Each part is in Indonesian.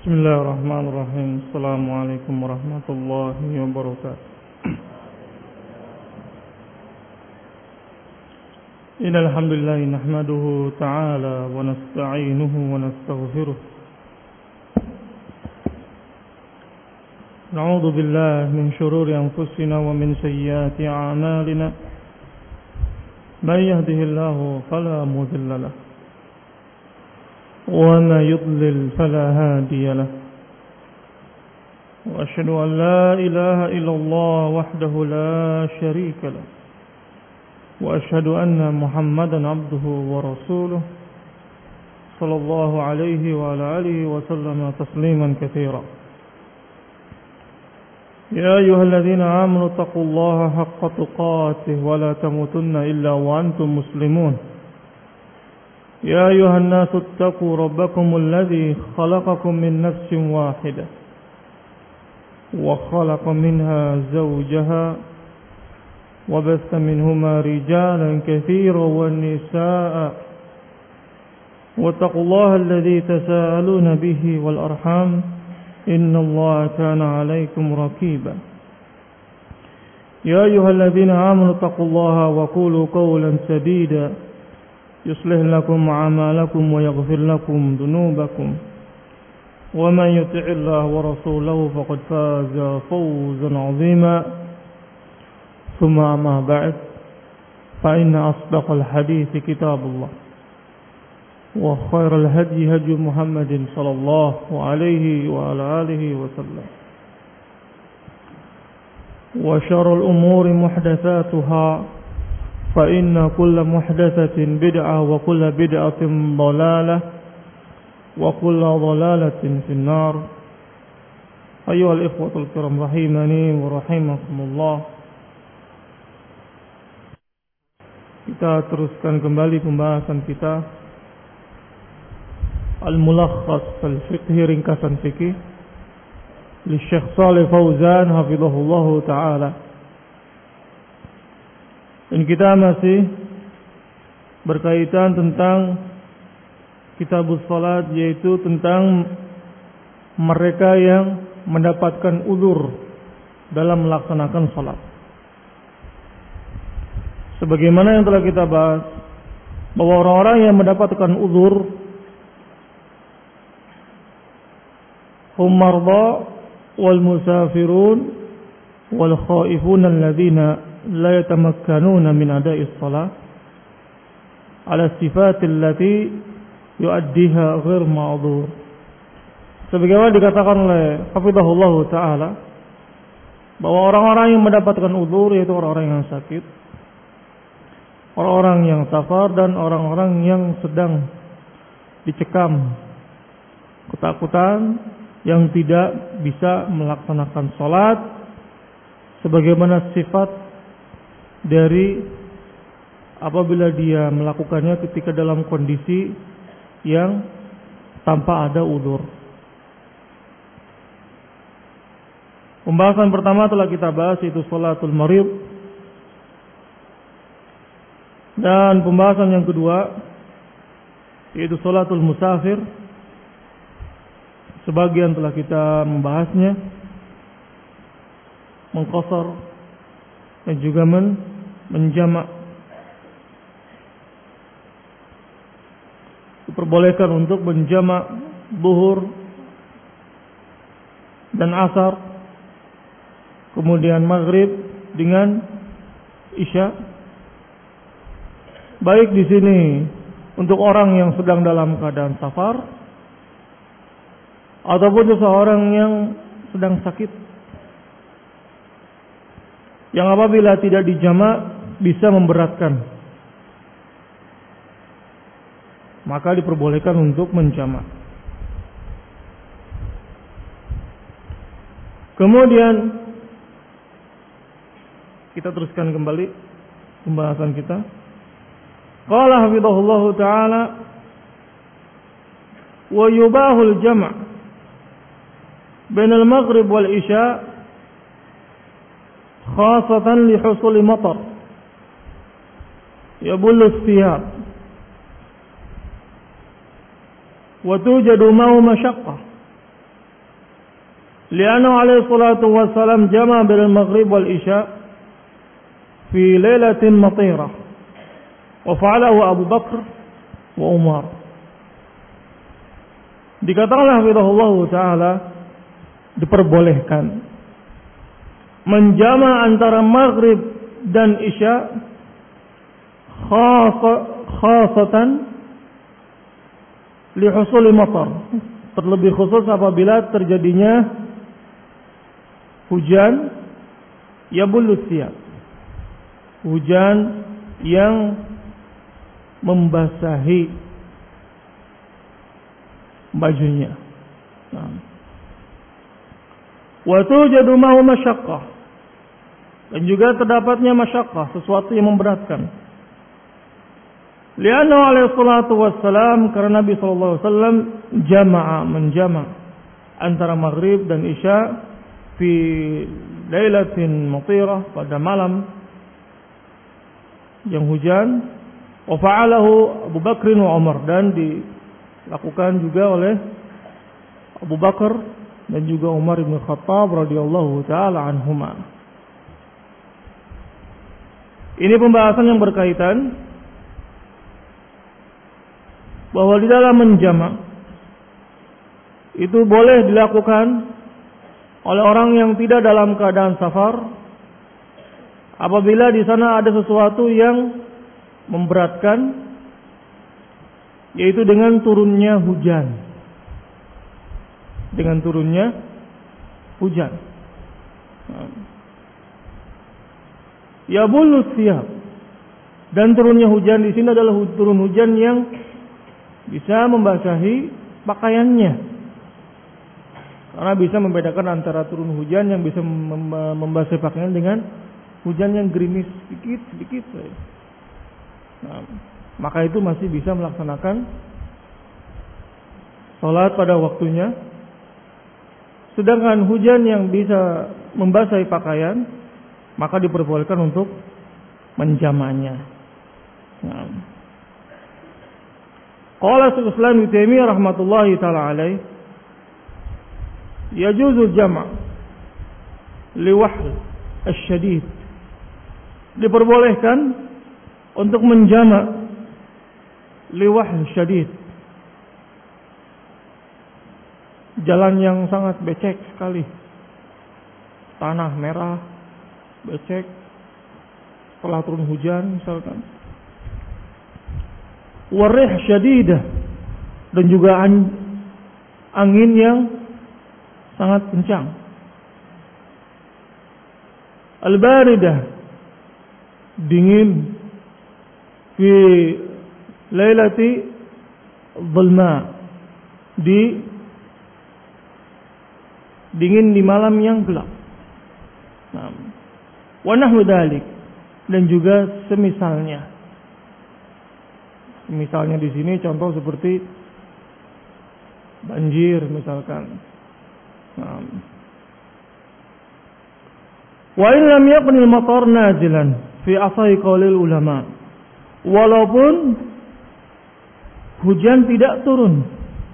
Bismillahirrahmanirrahim. Assalamualaikum warahmatullahi wabarakatuh. Innal hamdalillah nahmaduhu ta'ala wa nasta'inuhu wa nastaghfiruh. Na'udzu billahi min shururi anfusina wa min sayyiati a'malina. May yahdihillahu fala mudilla lahu وما يضلل فلا هادي له وأشهد أن لا إله إلا الله وحده لا شريك له وأشهد أن محمدا عبده ورسوله صلى الله عليه وعلى آله وسلم تسليما كثيرا. يا أيها الذين آمنوا اتقوا الله حق تقاته ولا تموتن إلا وأنتم مسلمون. يا أيها الناس اتقوا ربكم الذي خلقكم من نفس واحدة وخلق منها زوجها وبث منهما رجالا كثيرا والنساء واتقوا الله الذي تساءلون به والأرحام إن الله كان عليكم رقيبا. يا أيها الذين آمنوا اتقوا الله وقولوا قولا سديدا يصلح لكم أعمالكم ويغفر لكم ذنوبكم ومن يطع الله ورسوله فقد فاز فوزا عظيما. ثم أما بعد فإن أصدق الحديث كتاب الله وخير الهدي هدي محمد صلى الله عليه وعلى آله وسلم وشر الأمور محدثاتها فإن كل محدثة بدعة وكل بدعة ضلالة وكل ضلالة في النار. أيها الإخوة الكرام رحمني ورحمكم الله. Kita teruskan kembali pembahasan kita Al-Mulakhas Al-Fiqhi, ringkasan fikih li Syekh Shalih Fauzan hafizahullahu ta'ala. Dan kita masih berkaitan tentang kitabus salat, yaitu tentang mereka yang mendapatkan uzur dalam melaksanakan salat. Sebagaimana yang telah kita bahas, bahwa orang-orang yang mendapatkan uzur hum marda wal musafirun wal khaifun alladzina لا يتمكنون من أداء الصلاة على الصفات التي يؤديها غير معذور. Sebagaimana dikatakan oleh hafizahullah ta'ala bahwa orang-orang yang mendapatkan uzur yaitu orang-orang yang sakit, orang-orang yang safar, dan orang-orang yang sedang dicekam ketakutan yang tidak bisa melaksanakan salat sebagaimana sifat dari apabila dia melakukannya ketika dalam kondisi yang tanpa ada uzur. Pembahasan pertama telah kita bahas, yaitu salatul marid. Dan pembahasan yang kedua yaitu salatul musafir. Sebagian telah kita membahasnya, mengqasar dan juga menjamak. Diperbolehkan untuk menjamak zuhur dan asar, kemudian maghrib dengan isya. Baik di sini untuk orang yang sedang dalam keadaan safar ataupun seseorang yang sedang sakit, yang apabila tidak dijamak bisa memberatkan, maka diperbolehkan untuk menjamak. Kemudian kita teruskan kembali pembahasan kita. Qala hafizahullahu ta'ala wa yubahul jam' bainal maghrib wal isya khasatan li husuli matar yabullu thiyab wa tujadu ma'u masyaqqah Li'annahu alaihi salatu wassalam jama'a bainal maghrib wal isya fi lailatin matirah. Wa fa'alahu Abu Bakar wa Umar. Dikatakanlah hafizahullah taala diperbolehkan menjama antara maghrib dan isya khasatan li husuli matar, terlebih khusus apabila terjadinya hujan yabullu thiyab, hujan yang membasahi bajunya. Wa tujadu ma'hu masyaqqah, dan juga terdapatnya masyaqqah, sesuatu yang memberatkan. Li'annahu alaihi salatu wassalam, karena Nabi sallallahu alaihi wasallam menjama' antara maghrib dan isya fi lailatin matirah, pada malam yang hujan. Wa fa'alahu Abu Bakr wa Umar, dan dilakukan juga oleh Abu Bakar dan juga Umar bin Khattab radhiyallahu taala anhuma. Ini pembahasan yang berkaitan bahwa di dalam menjama' itu boleh dilakukan oleh orang yang tidak dalam keadaan safar apabila di sana ada sesuatu yang memberatkan, yaitu dengan turunnya hujan. Dengan turunnya hujan. Yabullu thiyab, dan turunnya hujan di sini adalah turun hujan yang bisa membasahi pakaiannya. Karena bisa membedakan antara turun hujan yang bisa membasahi pakaian dengan hujan yang gerimis sedikit. Nah, maka itu masih bisa melaksanakan salat pada waktunya. Sedangkan hujan yang bisa membasahi pakaian, maka diperbolehkan untuk menjamaknya. Nah, qala Syekhul Islam Ibnu Taimiyah rahmatullahi taala alaih, yajuzu jama' liwahl asyadid, diperbolehkan untuk menjama' liwahl syadid, jalan yang sangat becek sekali, tanah merah, becek, setelah turun hujan misalkan. Warih syadidah, dan juga angin yang sangat kencang. Al-baridah, dingin. Fi lailati dhulma, dingin di malam yang gelap. Wa nahwu dzalik, dan juga semisalnya. Misalnya di sini contoh seperti banjir misalkan. Wa in lam yakun al-matar nazilan fi asai qaulil ulama, walaupun hujan tidak turun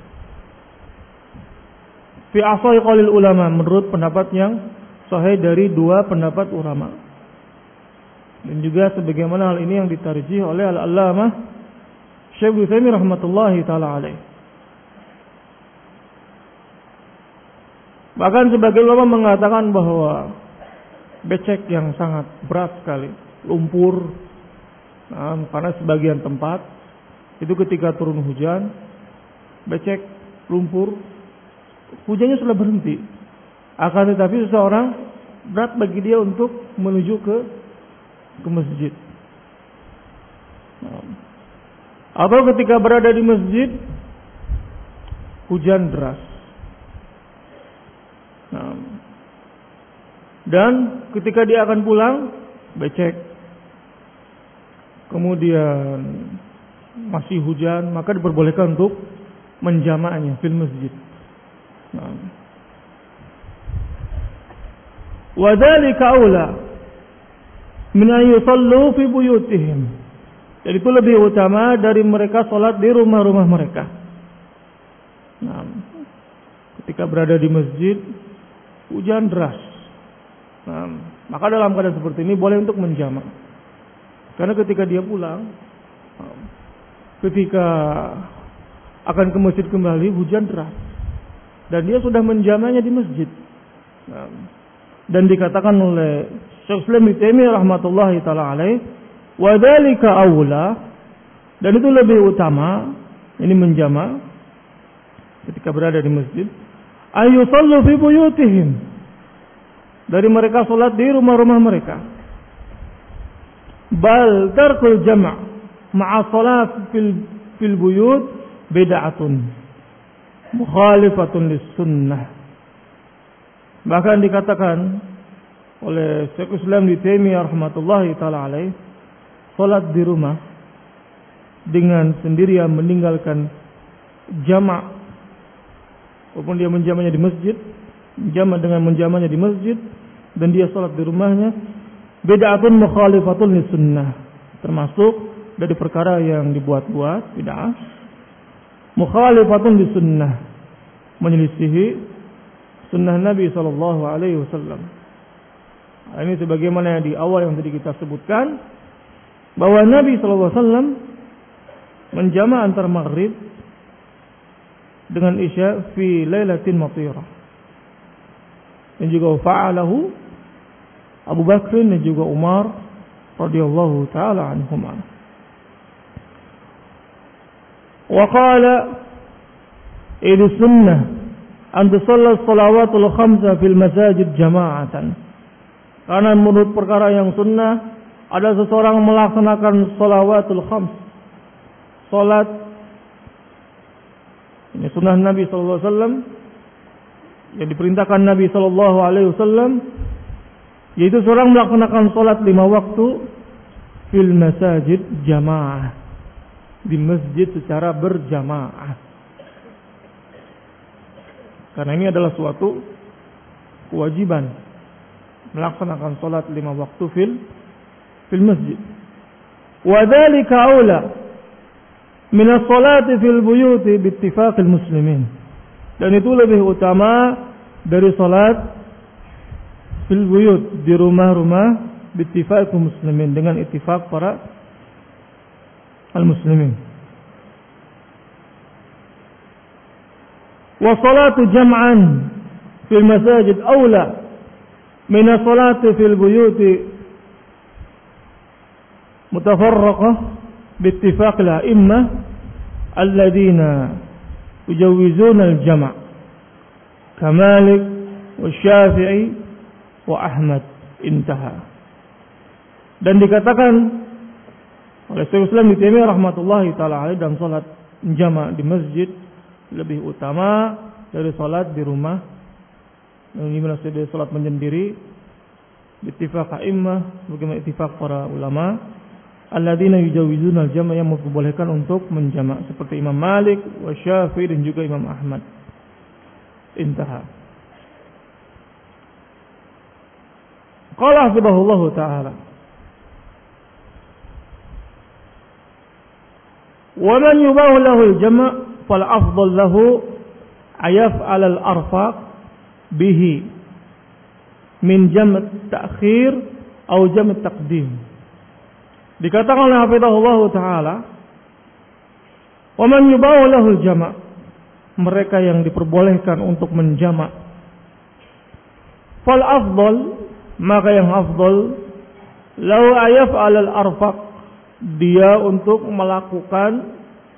fi asai qaulil ulama, menurut pendapat yang sahih dari dua pendapat ulama, dan juga sebagaimana hal ini yang ditarjih oleh al-allamah Syekh Ibnu Taimiyah rahmatullahi taala alaih. Bahkan sebagian ulama mengatakan bahwa becek yang sangat berat sekali, lumpur, karena sebagian tempat itu ketika turun hujan, becek, lumpur, hujannya sudah berhenti. Akan tetapi seseorang berat bagi dia untuk menuju ke masjid. Atau ketika berada di masjid, hujan deras. Dan ketika dia akan pulang, becek. Kemudian masih hujan, maka diperbolehkan untuk menjamaknya fil masjid. Wa dzalika aula min an yusallu fi buyutihim. Jadi itu lebih utama dari mereka salat di rumah-rumah mereka. Ketika berada di masjid, hujan deras. Nah, maka dalam keadaan seperti ini boleh untuk menjamak. Karena ketika dia pulang, ketika akan ke masjid kembali, hujan deras. Dan dia sudah menjamaknya di masjid. Nah, dan dikatakan oleh Syekh Islam Ibnu Taimiyah rahmatullahi taala alaih, wa dzalika aula, dan itu lebih utama, ini menjamak ketika berada di masjid, ayu sallu fi buyutihim, dari mereka salat di rumah-rumah mereka. Bal tarkul jama' ma'a salat fil buyut bid'atun mukhalifatun lis sunnah. Bahkan dikatakan oleh Syekh Islam Ibnu Taimiyah rahmatullahi taala alaih, salat di rumah dengan sendirian meninggalkan jamak, walaupun dia menjamaknya di masjid, jamak dengan menjamaknya di masjid, dan dia salat di rumahnya, bid'atun mukhalifatun lis sunnah, termasuk dari perkara yang dibuat-buat, bid'ah, mukhalifatun lis sunnah, menyelisihi sunnah Nabi sallallahu alaihi wasallam. Ini sebagaimana yang di awal yang tadi kita sebutkan, bahwa Nabi sallallahu alaihi wasallam menjamak antara maghrib dengan isya fi lailatin matirah. Dan juga fa'alahu Abu Bakr dan juga Umar radhiyallahu taala anhuma. Wa qala idh sunnah an tusalla as-salawatul khamsa fil masajid jama'atan. Karena menurut perkara yang sunnah, ada seseorang melaksanakan salawatul khams, salat, ini sunnah Nabi sallallahu alaihi wasallam yang diperintahkan Nabi sallallahu alaihi wasallam, yaitu seorang melaksanakan salat 5 waktu fil masajid jamaah, di masjid secara berjamaah. Karena ini adalah suatu kewajiban melaksanakan salat 5 waktu fil masjid. Wa dzalika aula min as-salati fil buyuti bi ittifaqil muslimin. Dan itu lebih utama dari salat fil buyut, di rumah-rumah, bi ittifaqil muslimin, dengan ittifaq para al-muslimin. Wa salatu jam'an fil masajid aula min as-salati fil buyuti mutafarraqah bi ittifaq al-a'immah alladhina yujawizuna al-jam' ka Malik wa Syafi'i wa Ahmad, intaha. Dan dikatakan oleh Syekh Islam Ibnu Taimiyah rahmatullahi taala alaih, dan salat jama' di masjid lebih utama dari salat di rumah. Ini maksudnya salat menyendiri, ittifaq a'immah, bagaimana ittifaq para ulama, alladzina yujawizuna al-jama', yang memperbolehkan untuk menjamak, seperti Imam Malik, wa Syafi'i, dan juga Imam Ahmad. Intaha. Qala hafizahullahu ta'ala, wa man yubahu lahu al-jama' fal afdal lahu ayaf'al al-arfaq bihi min jam' ta'khir atau jam' taqdim. Dikatakan oleh hafizahullah taala, wa man yubahu lahu al-jama', mereka yang diperbolehkan untuk menjamak, fal afdal, maka yang afdal, lau ayaf'al al-arfaq, dia untuk melakukan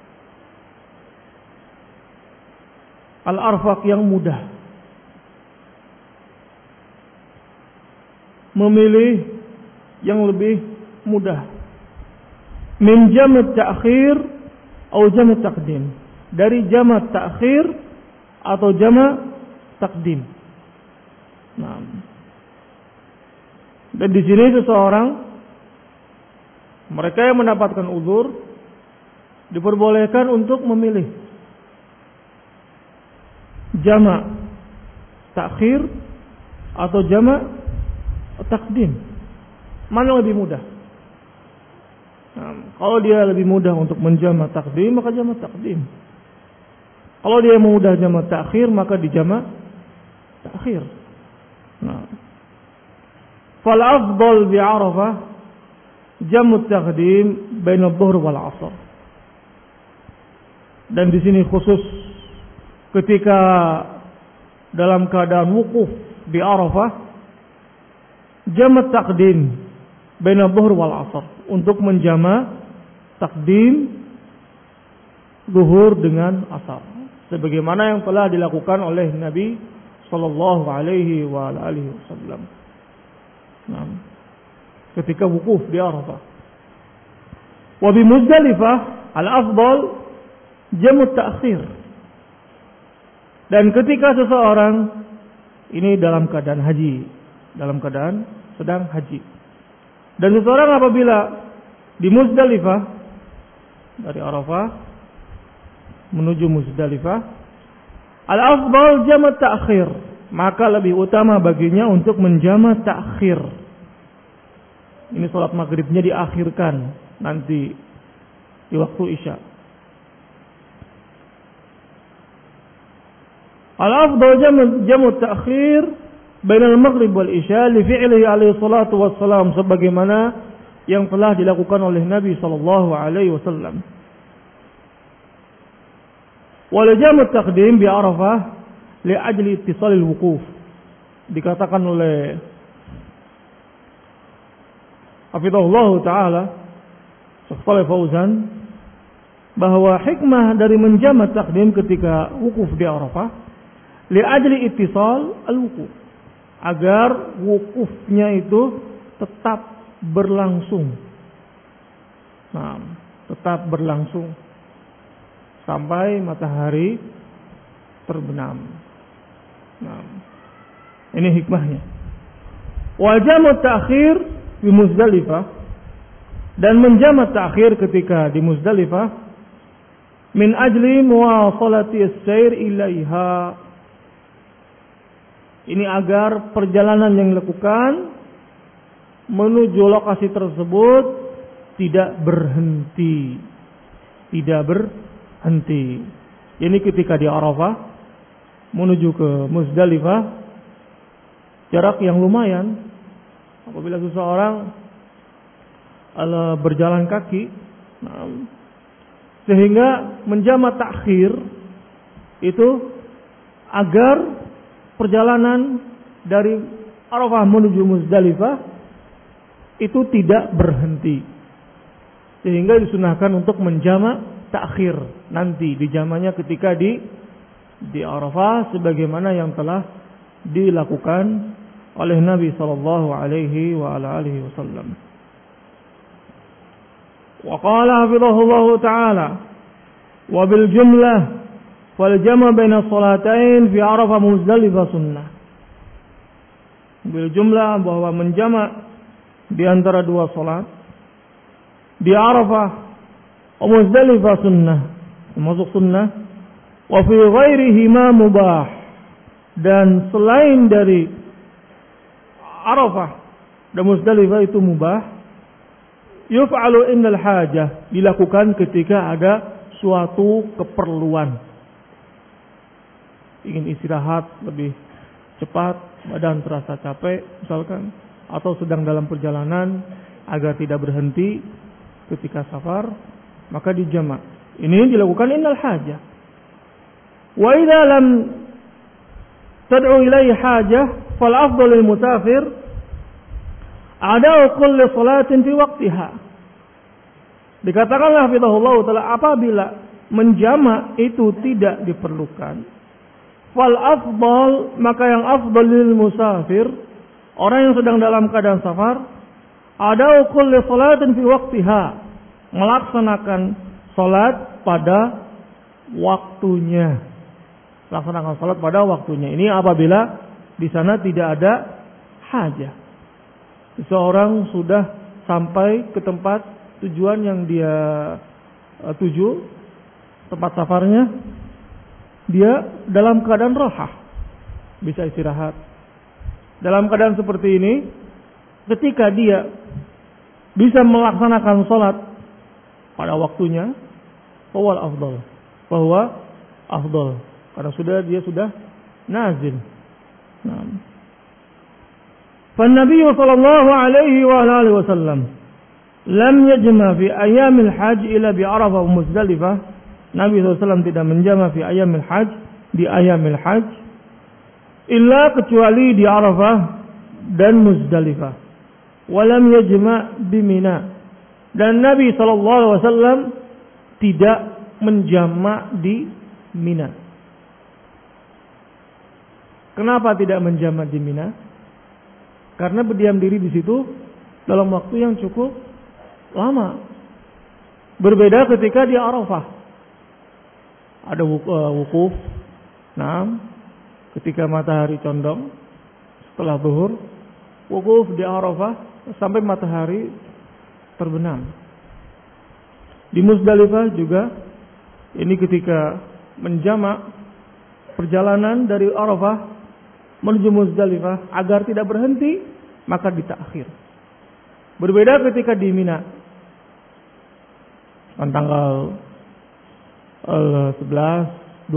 al-arfaq yang mudah, memilih yang lebih mudah, min jam' ta'khir atau jam' taqdim, dari jam' ta'khir atau jam' taqdim. Nah, dan di sini seseorang, mereka yang mendapatkan uzur, diperbolehkan untuk memilih jama' ta'khir atau jama' taqdim. Mana lebih mudah? Nah, kalau dia lebih mudah untuk menjama' taqdim, maka jama' taqdim. Kalau dia mudah jama' ta'khir, maka dijama' ta'khir. Nah, fal afdal bi Arafah jamu taqdim baina adh-dhuhr wal 'ashr. Dan di sini khusus ketika dalam keadaan wukuf di Arafah, jamu taqdim baina adh-dhuhr wal 'ashr, untuk menjama takdim zuhur dengan asar, sebagaimana yang telah dilakukan oleh Nabi sallallahu alaihi wa alihi wasallam. Nah, ketika wukuf di Arafah. Wa bi Muzdalifah al-afdal jamu ta'khir. Dan ketika seseorang ini dalam keadaan haji, dalam keadaan sedang haji, dan seseorang apabila di Muzdalifah dari Arafah menuju Muzdalifah, al-afdal jamu ta'khir, maka lebih utama baginya untuk menjama ta'khir. Ini salat maghribnya diakhirkan nanti di waktu Isya. Al-afdal jamu ta'khir bainal maghrib wal Isya li fi'lihi alaihi salatu wassalam, sebagaimana yang telah dilakukan oleh Nabi sallallahu alaihi wasallam. Wal jamu taqdim bi Arafah li ajli ittisal al-wuquf. Dikatakan oleh hafizahullah taala Syekh Shalih Fauzan bahwa hikmah dari menjamak takdim ketika wukuf di Arafah li ajli ittisal al-wuquf, agar wukufnya itu tetap berlangsung. Nah, tetap berlangsung sampai matahari terbenam. Nah, ini hikmahnya. Wa jamu ta'khir di Muzdalifah, dan menjamak ta'khir ketika di Muzdalifah min ajli muwasalati as-sair ilaiha, ini agar perjalanan yang dilakukan menuju lokasi tersebut tidak berhenti. Tidak berhenti. Ini ketika di Arafah menuju ke Muzdalifah, jarak yang lumayan. Apabila seseorang berjalan kaki, sehingga menjamak takhir itu agar perjalanan dari Arafah menuju Muzdalifah itu tidak berhenti, sehingga disunahkan untuk menjamak takhir nanti dijamanya ketika di Arafah, sebagaimana yang telah dilakukan oleh Nabi sallallahu alaihi wa alihi wasallam. Wa qala hafizahullah ta'ala wa bil jumlah wal jama' baina salatain fi Arafah Muzdalifah sunnah. Bil jumlah, bahwa menjamak di antara dua salat di Arafah wa Muzdalifah sunnah, termasuk sunnah. Wa fi ghairihima mubah, dan selain dari Arafah dan Muzdalifah itu mubah. Yuf'alu indal hajah, dilakukan ketika ada suatu keperluan, ingin istirahat lebih cepat, badan terasa capek misalkan, atau sedang dalam perjalanan agar tidak berhenti ketika safar, maka dijamak. Ini dilakukan indal hajah. Wa idza lam tad'u ilaihi hajah fal afdal lil musafir ada'u kulli salatin fi waqtiha. Dikatakanlah hafizahullah taala, apabila menjamak itu tidak diperlukan, fal afdal, maka yang afdal lil musafir, orang yang sedang dalam keadaan safar, ada'u kulli salatin fi waqtiha, melaksanakan salat pada waktunya. Laksanakan salat pada waktunya. Ini apabila di sana tidak ada hajah. Seseorang sudah sampai ke tempat tujuan yang dia tuju, tempat safarnya, dia dalam keadaan rahah, bisa istirahat. Dalam keadaan seperti ini, ketika dia bisa melaksanakan salat pada waktunya, bahwa afdal, karena dia sudah nazil. Nah, فالنبي صلى الله عليه وآله وسلم لم يجمع في أيام الحج إلا بعرفة ومزدلفة. Nabi SAW tidak menjama fi ayamil hajj, di ayamil hajj, illa kecuali di Arafah dan Muzdalifah. Walam yajma' bi Mina. Dan Nabi SAW tidak menjama' di Mina. Kenapa tidak menjama' di Mina? Karena berdiam diri di situ dalam waktu yang cukup lama. Berbeda ketika di Arafah. Ada wukuf. Nah, ketika matahari condong setelah zuhur, wukuf di Arafah sampai matahari terbenam. Di Muzdalifah juga ini ketika menjamak perjalanan dari Arafah menuju Muzdalifah agar tidak berhenti, maka ditakhir. Berbeda ketika di Mina. Tanggal 11, 12,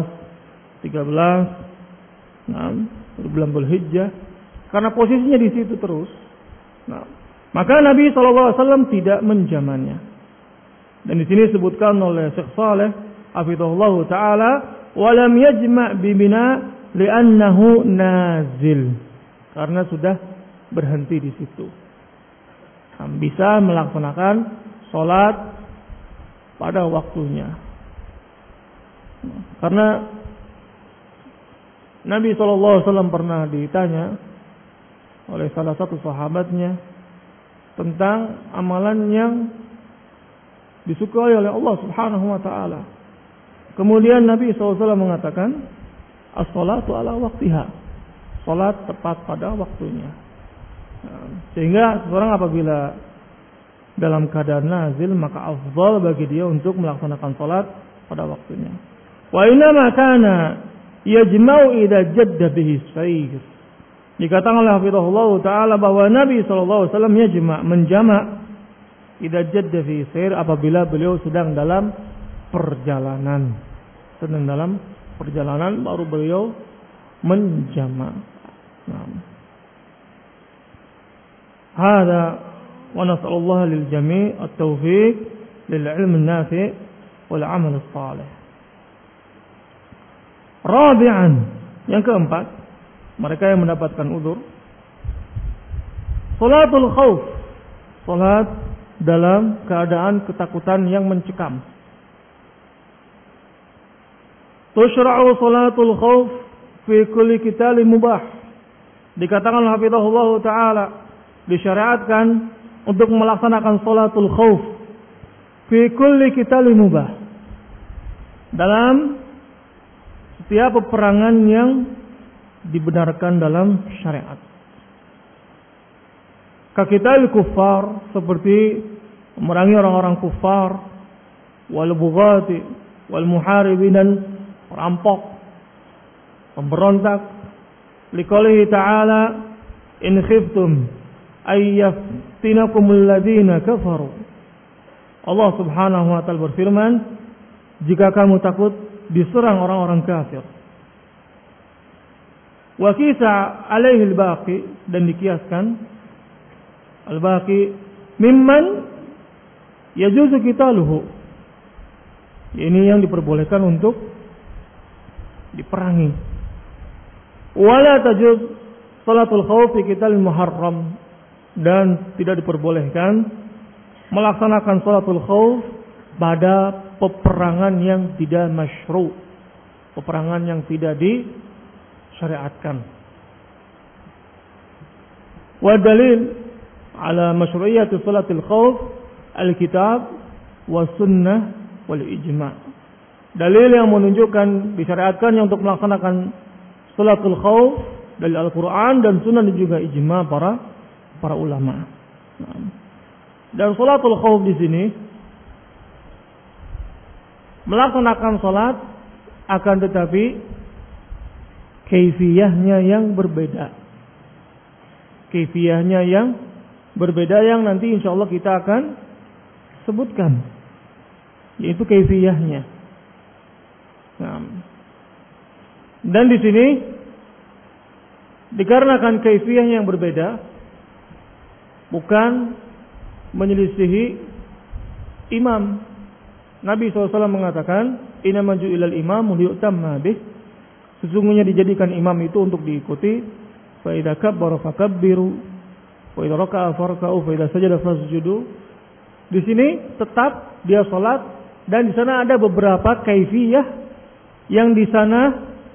13, bulan Dzulhijjah, karena posisinya di situ terus. Nah, maka Nabi SAW tidak menjamannya. Dan di sini disebutkan oleh Syekh Saleh hafizahullah taala, "Walam yajma' bi Mina li'annahu nazil." Karena sudah berhenti di situ. Nah, bisa melaksanakan sholat pada waktunya. Karena Nabi SAW pernah ditanya oleh salah satu sahabatnya tentang amalan yang disukai oleh Allah Subhanahu wa taala. Kemudian Nabi SAW mengatakan, "As-salatu ala waktiha." Salat tepat pada waktunya. Sehingga seorang apabila dalam keadaan nazil, maka afdal bagi dia untuk melaksanakan salat pada waktunya. Wa inama kana yajma'u idza jadda bihi sayr. Dikatakan oleh hafizahullah taala bahwa Nabi sallallahu alaihi wasallam menjama' idza jadda bihi sayr apabila beliau sedang dalam perjalanan. Sedang dalam perjalanan baru beliau menjama'. Hada wa nas'alullah lil jami' at-taufiq lil 'ilm an-nafi' wal 'amal as-salih. Rabi'an, yang keempat, mereka yang mendapatkan uzur, salatul khauf, salat dalam keadaan ketakutan yang mencekam. Tushra'u salatul khauf fi kulli qitalin mubah. Dikatakan hafizahullah taala, disyariatkan untuk melaksanakan salatul khauf fi kulli qitalin mubah. Dalam setiap peperangan yang dibenarkan dalam syariat. Kaqital kuffar, seperti memerangi orang-orang kufar, wal bughati wal muharibin, dan perampok, pemberontak. Liqaulihi ta'ala, in khiftum ayyaftinakumul ladzina kafaru. Allah Subhanahu wa taala berfirman, jika kamu takut diserang orang-orang kafir. Wa qisa alaihi al-baqi, dan dikiaskan al-baqi mimman yajuzu qitaluhu. Ini yang diperbolehkan untuk diperangi. Wala tajuz salatul khauf fi qitalil muharram, dan tidak diperbolehkan melaksanakan salatul khauf pada peperangan yang tidak masyru', peperangan yang tidak disyariatkan. Wa dalil ala masyru'iyyati salatil khauf al-kitab wa sunnah wal ijma'. Dalil yang menunjukkan disyariatkannya untuk melaksanakan salatul khauf dari Al-Qur'an dan sunnah, dan juga ijma' para ulama. Dan salatul khauf di sini melaksanakan salat, akan tetapi kaifiyahnya yang berbeda. Kaifiyahnya yang berbeda yang nanti insyaallah kita akan sebutkan, yaitu kaifiyahnya. Dan di sini Dikarenakan kaifiyahnya yang berbeda, bukan menyelisihi imam. Nabi SAW mengatakan, "Innama ju'ilal imamu liyu'tamma bih." Sesungguhnya dijadikan imam itu untuk diikuti. Fa idza kabbara fakabbiru, wa idza raka'a farka'u, fa idza sajada fasjudu. Di sini tetap dia salat, dan di sana ada beberapa kaifiyah yang di sana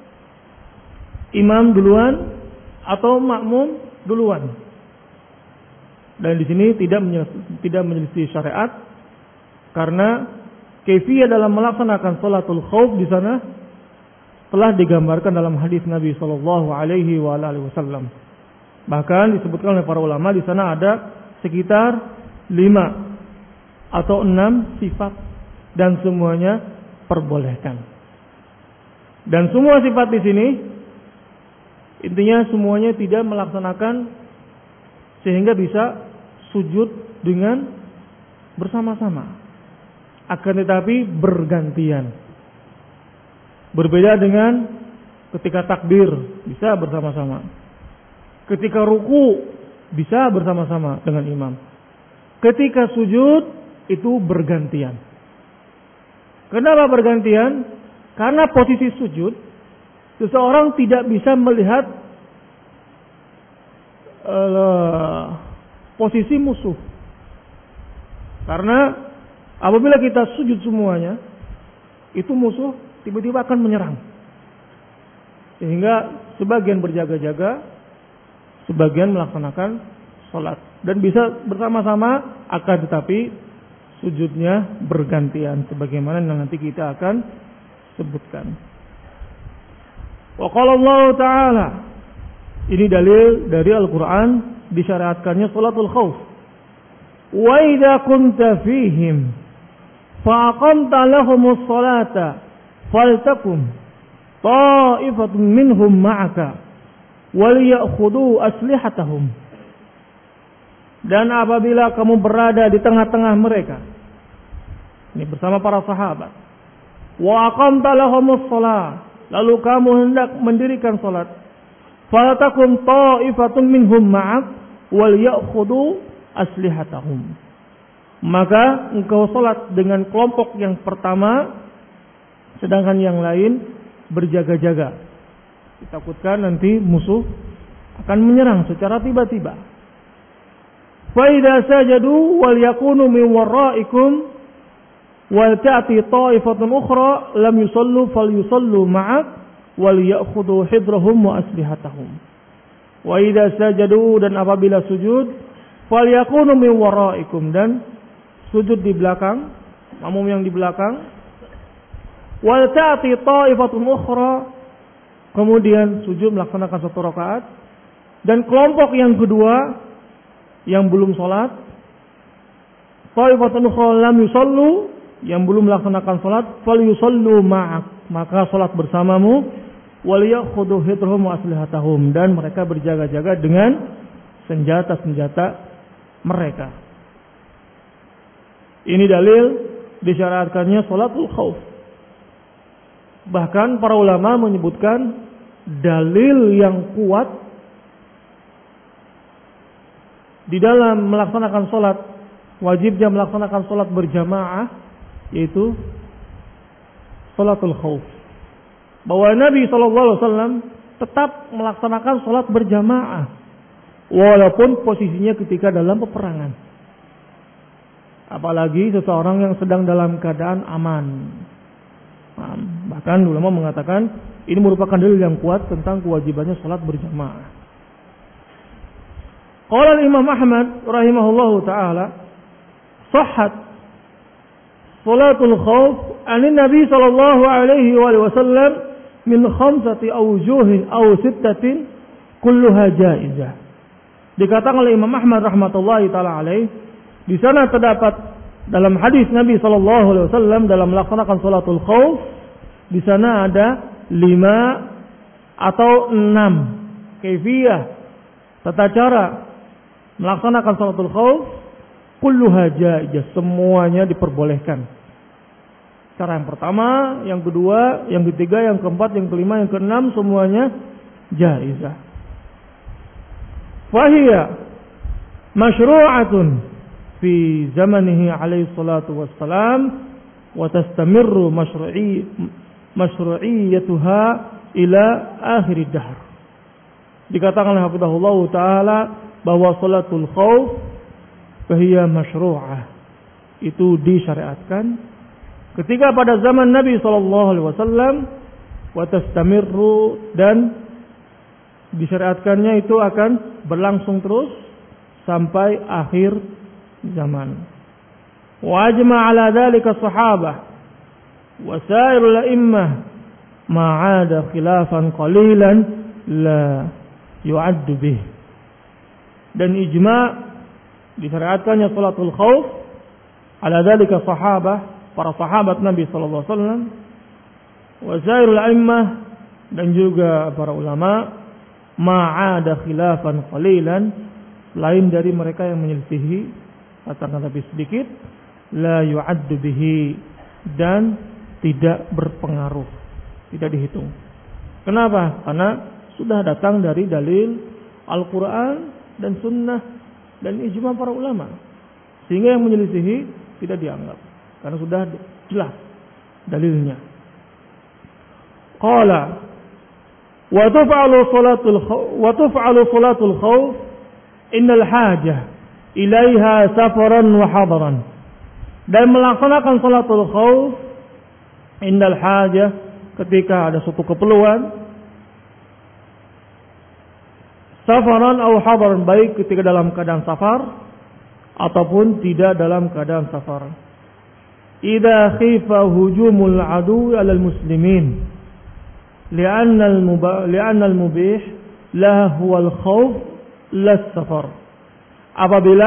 imam duluan atau makmum duluan. Dan di sini tidak menyelisih syariat, karena kaifiyah dalam melaksanakan salatul khauf di sana telah digambarkan dalam hadis Nabi sallallahu alaihi wasallam. Bahkan disebutkan oleh para ulama di sana ada sekitar 5 atau 6 sifat, dan semuanya perbolehkan. Dan semua sifat di sini intinya semuanya tidak melaksanakan sehingga bisa sujud dengan bersama-sama, akan tetapi bergantian. Berbeda dengan ketika takbir bisa bersama-sama, ketika ruku bisa bersama-sama dengan imam, ketika sujud itu bergantian. Kenapa bergantian? Karena posisi sujud seseorang tidak bisa melihat posisi musuh. Karena apabila kita sujud semuanya, itu musuh tiba-tiba akan menyerang. Sehingga sebagian berjaga-jaga, sebagian melaksanakan sholat. Dan bisa bersama-sama, akan tetapi sujudnya bergantian. Sebagaimana yang nanti kita akan sebutkan. Wa qala Allah Ta'ala, ini dalil dari Al-Quran disyariatkannya salatul khauf. Wa idza kunta fihim fa aqamta lahumus salata faltakum ta'ifatun minhum ma'aka wal ya'khudhu aslihatahum. Dan apabila kamu berada di tengah-tengah mereka, ini bersama para sahabat, wa aqamta lahumus salat, lalu kamu hendak mendirikan salat, faltakum ta'ifatun minhum ma'ak wal ya'khudhu aslihatahum. Maka engkau salat dengan kelompok yang pertama, sedangkan yang lain berjaga-jaga. Ditakutkan nanti musuh akan menyerang secara tiba-tiba. Fa idza sajadu wal yakunu min wara'ikum wal ta'ti ta'ifatun ukhra lam yusallu falyusallu ma'ak wal ya'khudhu hidrahum wa aslihatahum. Wa idza sajadu, dan apabila sujud, fal yakunu min wara'ikum, dan sujud di belakang, makmum yang di belakang. Wal ta'ti ta'ifatun ukhra, kemudian sujud melaksanakan satu rakaat, dan kelompok yang kedua yang belum salat, ta'ifatun ukhra lam yusallu, yang belum melaksanakan salat, fal yusallu ma'ak, maka salat bersamamu, wal ya'khudhu hidrahum wa aslihatahum, dan mereka berjaga-jaga dengan senjata-senjata mereka. Ini dalil disyariatkannya salatul khauf. Bahkan para ulama menyebutkan dalil yang kuat di dalam melaksanakan salat, wajibnya melaksanakan salat berjamaah, yaitu salatul khauf. Bahwa Nabi SAW tetap melaksanakan salat berjamaah walaupun posisinya ketika dalam peperangan. Apalagi seseorang yang sedang dalam keadaan aman. Bahkan ulama mengatakan ini merupakan dalil yang kuat tentang kewajibannya salat berjamaah. Qala Imam Ahmad rahimahullahu taala, sahhat salatul khauf an Nabi sallallahu alaihi wasallam min khamsati awjuhin aw sittatin kulluha jaizah. Dikatakan oleh Imam Ahmad rahmatullahi taala alaih, di sana terdapat dalam hadis Nabi sallallahu alaihi wasallam dalam melaksanakan salatul khauf, di sana ada 5 atau 6 kaifiyah, tata cara melaksanakan salatul khauf, kulluha jaizah, semuanya diperbolehkan. Cara yang pertama, yang kedua, yang ketiga, yang keempat, yang kelima, yang keenam, semuanya jaizah. fahiya masyru'atun fi zamanihi alaihi salatu wassalam wa tastamirru masyru'iyyatuha ila akhir dahr. Dikatakan oleh hafizahullah taala bahwa salatul khauf fahiya masyru'ah, itu disyariatkan ketika pada zaman Nabi sallallahu alaihi wasallam, wa tastamirru, dan disyariatkannya itu akan berlangsung terus sampai akhir zaman. Wa ajma' ala dzalika sahabah wa sairul a'immah ma 'ada khilafan qalilan la yu'addu bih. Dan ijma' disyariatkannya salatul khauf ala dzalika sahabah, para sahabat Nabi sallallahu alaihi wasallam, wa sairul a'immah, dan juga para ulama, ma'ada khilafan qalilan, lain dari mereka yang menyelisihi katakan lebih sedikit, la yu'addu bihi, dan tidak berpengaruh, tidak dihitung. Kenapa? Karena sudah datang dari dalil Al-Quran dan Sunnah dan ijma para ulama, sehingga yang menyelisihi tidak dianggap karena sudah jelas dalilnya. Qala wa tuf'alu salatul khauf innal hajah ilaiha safaran wa hadaran. Dan melaksanakan salatul khauf innal hajah, ketika ada suatu keperluan, safaran atau hadaran, baik ketika dalam keadaan safar ataupun tidak dalam keadaan safar. Idza khifa hujumul adu 'alal muslimin li'anna al-mubih la huwa al-khauf la safar. Apabila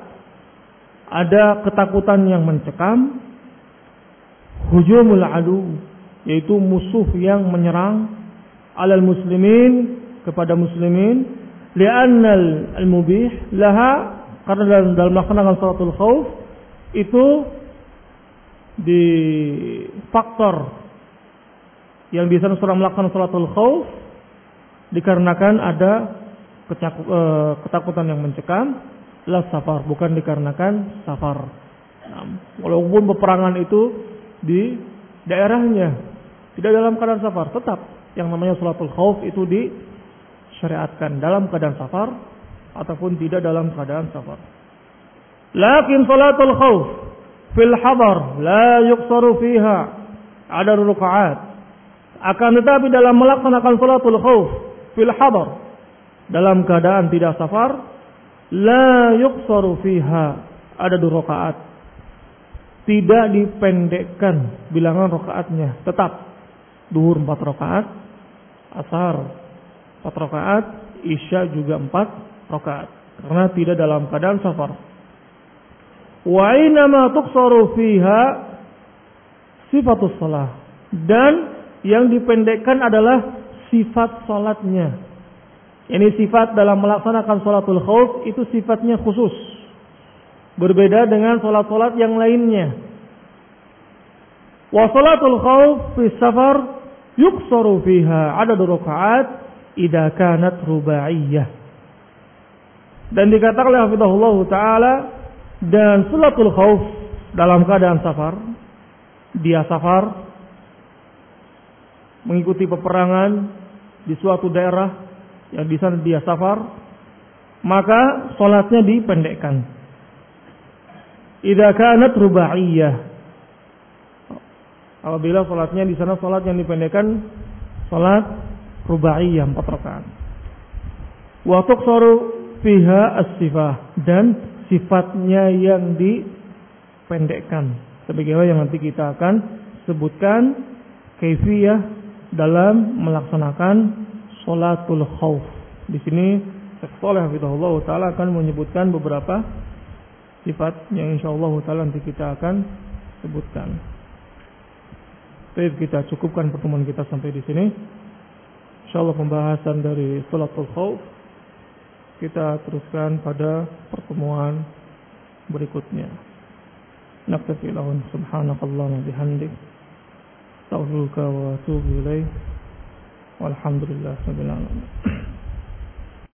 ada ketakutan yang mencekam, hujumul adu, yaitu musuh yang menyerang, 'alal muslimin, kepada muslimin, li'anna al-mubih laha, karena dalam melaksanakan salatul khauf itu di faktor yang bisa seorang melakukan salatul khauf dikarenakan ada ketakutan yang mencekam, la safar, bukan dikarenakan safar. Walaupun peperangan itu di daerahnya tidak dalam keadaan safar, tetap yang namanya salatul khauf itu disyariatkan dalam keadaan safar ataupun tidak dalam keadaan safar. Lakin salatul khauf fil hadar la yuqsaru fiha adad rakaat. Akan tetapi dalam melaksanakan salatul khauf fil hadar, dalam keadaan tidak safar, la yuqsaru fiha adad rakaat, tidak dipendekkan bilangan rakaatnya, tetap duhur 4 rakaat, asar 4 rakaat, isya juga 4 rakaat, karena tidak dalam keadaan safar. Wa inama tuqsaru fiha sifatus shalah, dan yang dipendekkan adalah sifat salatnya. Ini sifat dalam melaksanakan salatul khauf itu sifatnya khusus, berbeda dengan salat-salat yang lainnya. Wa salatul khauf fi safar yuqsaru fiha adad rakaat idza kanat rubaiyah. Dan dikatakan oleh hafizahullah taala, dan salatul khauf dalam keadaan safar, dia safar mengikuti peperangan di suatu daerah yang di sana dia safar, maka salatnya dipendekkan. Idza kanat rubaiyah, apabila salatnya di sana salat yang dipendekkan, salat rubaiyah 4 rakaat. Wa tuqsaru fiha as-sifah, dan sifatnya yang dipendekkan, sebagaimana yang nanti kita akan sebutkan kaifiyah dalam melaksanakan sholatul khauf. Di sini Syekh Shalih hafizahullah taala akan menyebutkan beberapa sifat yang insyaallah taala nanti kita akan sebutkan. Baik, kita cukupkan pertemuan kita sampai di sini. Insyaallah pembahasan dari sholatul khauf kita teruskan pada pertemuan berikutnya. Naktafi lahun subhanakallahumma bihamdik, astaghfiruka wa atubu ilaik, walhamdulillah rabbil alamin.